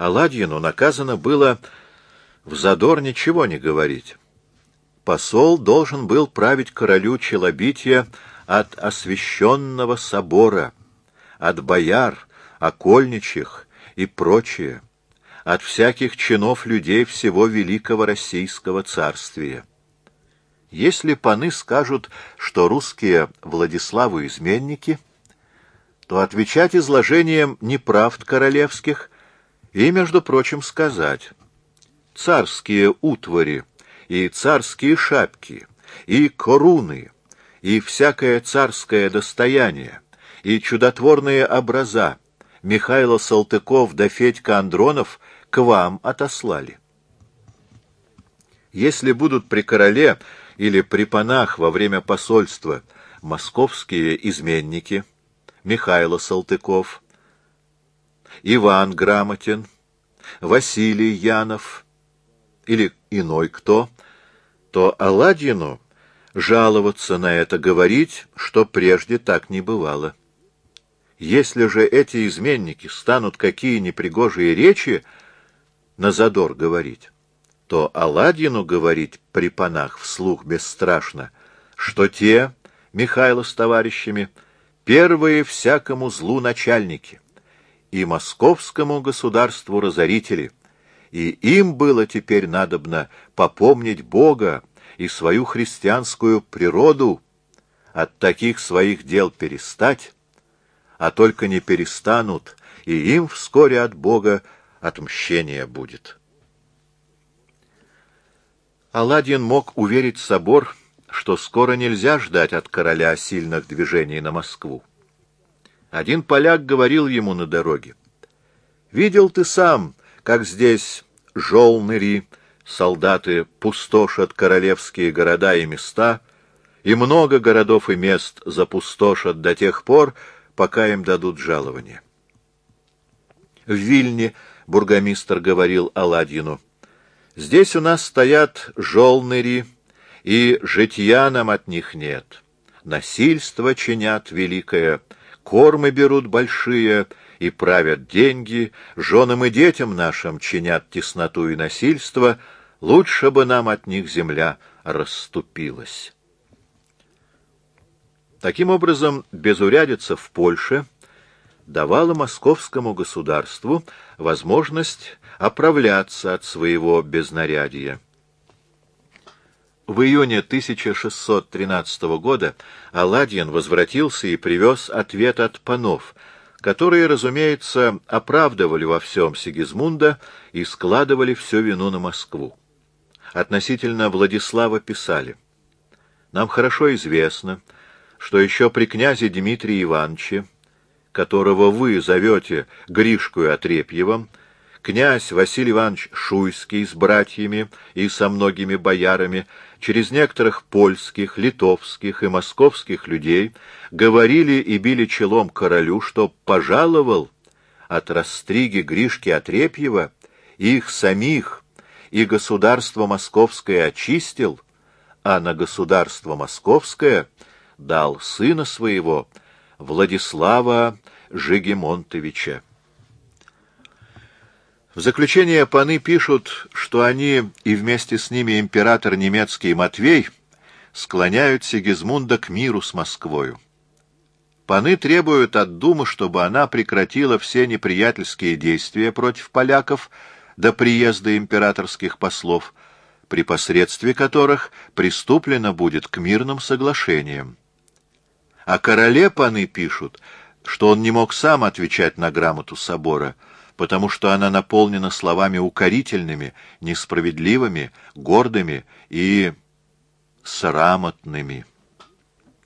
Аладьину наказано было в задор ничего не говорить. Посол должен был править королю челобития от освященного собора, от бояр, окольничих и прочее, от всяких чинов людей всего великого российского царствия. Если паны скажут, что русские Владиславу изменники, то отвечать изложением неправд королевских и, между прочим, сказать: царские утвари и царские шапки, и коруны, и всякое царское достояние, и чудотворные образа Михайло Салтыков да Федька Андронов к вам отослали. Если будут при короле или при панах во время посольства московские изменники, Михайло Салтыков, Иван Грамотин, Василий Янов или иной кто, то Аладьину жаловаться на это, говорить, что прежде так не бывало. Если же эти изменники станут какие непригожие речи на задор говорить, то Аладьину говорить при панах вслух бесстрашно, что те, Михайло с товарищами, первые всякому злу начальники, и московскому государству разорители, и им было теперь надобно попомнить Бога и свою христианскую природу, от таких своих дел перестать, а только не перестанут, и им вскоре от Бога отмщение будет. Аладьин мог уверить собор, что скоро нельзя ждать от короля сильных движений на Москву. Один поляк говорил ему на дороге: «Видел ты сам, как здесь жолныри, солдаты, пустошат королевские города и места, и много городов и мест запустошат до тех пор, пока им дадут жалование». В Вильне бургомистр говорил Аладьину: «Здесь у нас стоят жолныри, и житья нам от них нет. Насильство чинят великое, кормы берут большие и правят деньги, женам и детям нашим чинят тесноту и насильство, лучше бы нам от них земля расступилась». Таким образом, безурядица в Польше давала московскому государству возможность оправляться от своего безнарядия. В июне 1613 года Аладьин возвратился и привез ответ от панов, которые, разумеется, оправдывали во всем Сигизмунда и складывали всю вину на Москву. Относительно Владислава писали: «Нам хорошо известно, что еще при князе Дмитрии Ивановиче, которого вы зовете Гришкою Отрепьевым, князь Василий Иванович Шуйский с братьями и со многими боярами через некоторых польских, литовских и московских людей говорили и били челом королю, что пожаловал от растриги Гришки Отрепьева их самих, и государство московское очистил, а на государство московское дал сына своего, Владислава Жигемонтовича». В заключение паны пишут, что они и вместе с ними император немецкий Матвей склоняют Сигизмунда к миру с Москвою. Паны требуют от Думы, чтобы она прекратила все неприятельские действия против поляков до приезда императорских послов, при посредстве которых приступлено будет к мирным соглашениям. О короле паны пишут, что он не мог сам отвечать на грамоту собора, потому что она наполнена словами укорительными, несправедливыми, гордыми и срамотными.